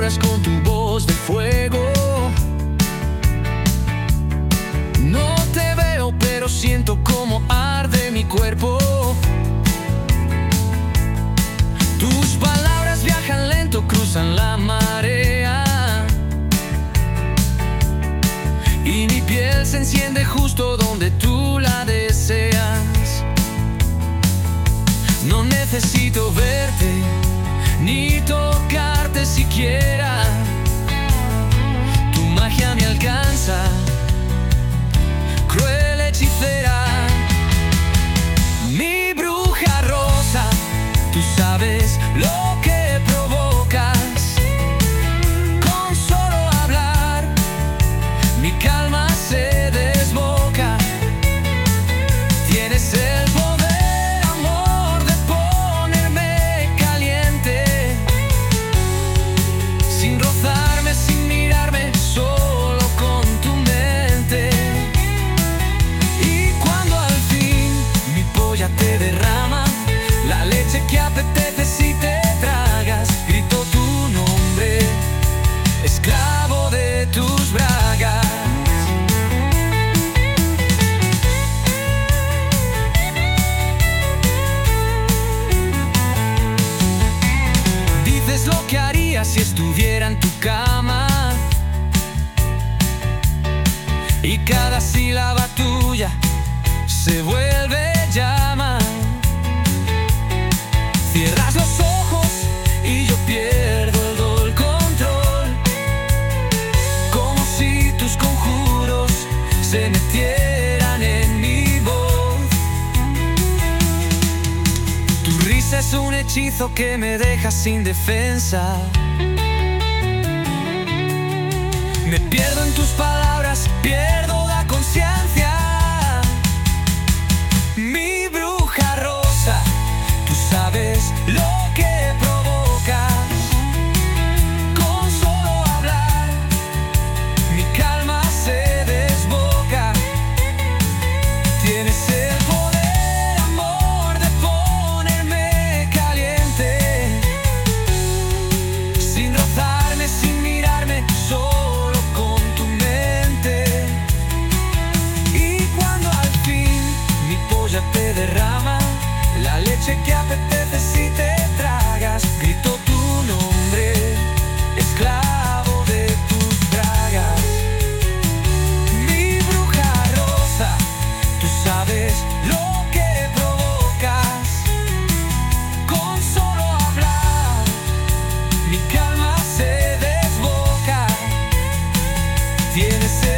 palabras con tu voz de fuego. No te veo, pero siento como arde mi cuerpo. Tus palabras viajan lento, cruzan la marea, y mi piel se enciende justo donde tú la deseas. No necesito verte, ni tocarte siquiera. Tu magia me alcanza, cruel hechicera. Mi bruja rosa, tú sabes lo que provocas. Con solo hablar, mi calma se desboca. Tienes el poder, amor, de ponerme caliente, sin rozarme, sin mirarme, solo con tu mente. Y cuando al fin mi polla te derrama la leche que apetece si te tragas, grito tu nombre, esclavo de tus bragas. Dices lo que haría si estuviera en tu cama, y cada sílaba tuya se vuelve llama. Cierras los ojos y yo pierdo el control, como si tus conjuros se metieran en mi voz. Tu risa es un hechizo que me deja sin defensa. Me pierdo en tus palabras, pierdo la conciencia. Mi bruja rosa, tú sabes lo que provocas. Con solo hablar, mi calma se desboca. Tienes el poder, amor, de ponerme caliente, sin rozarme, sin mirarme, solo con tu mente. Y cuando al fin mi polla te derrama la leche que apetece si te tragas, grito tu nombre, esclavo de tus bragas. Mi bruja rosa, tú sabes lo que provocas. Con solo hablar, mi calma se desboca. Tienes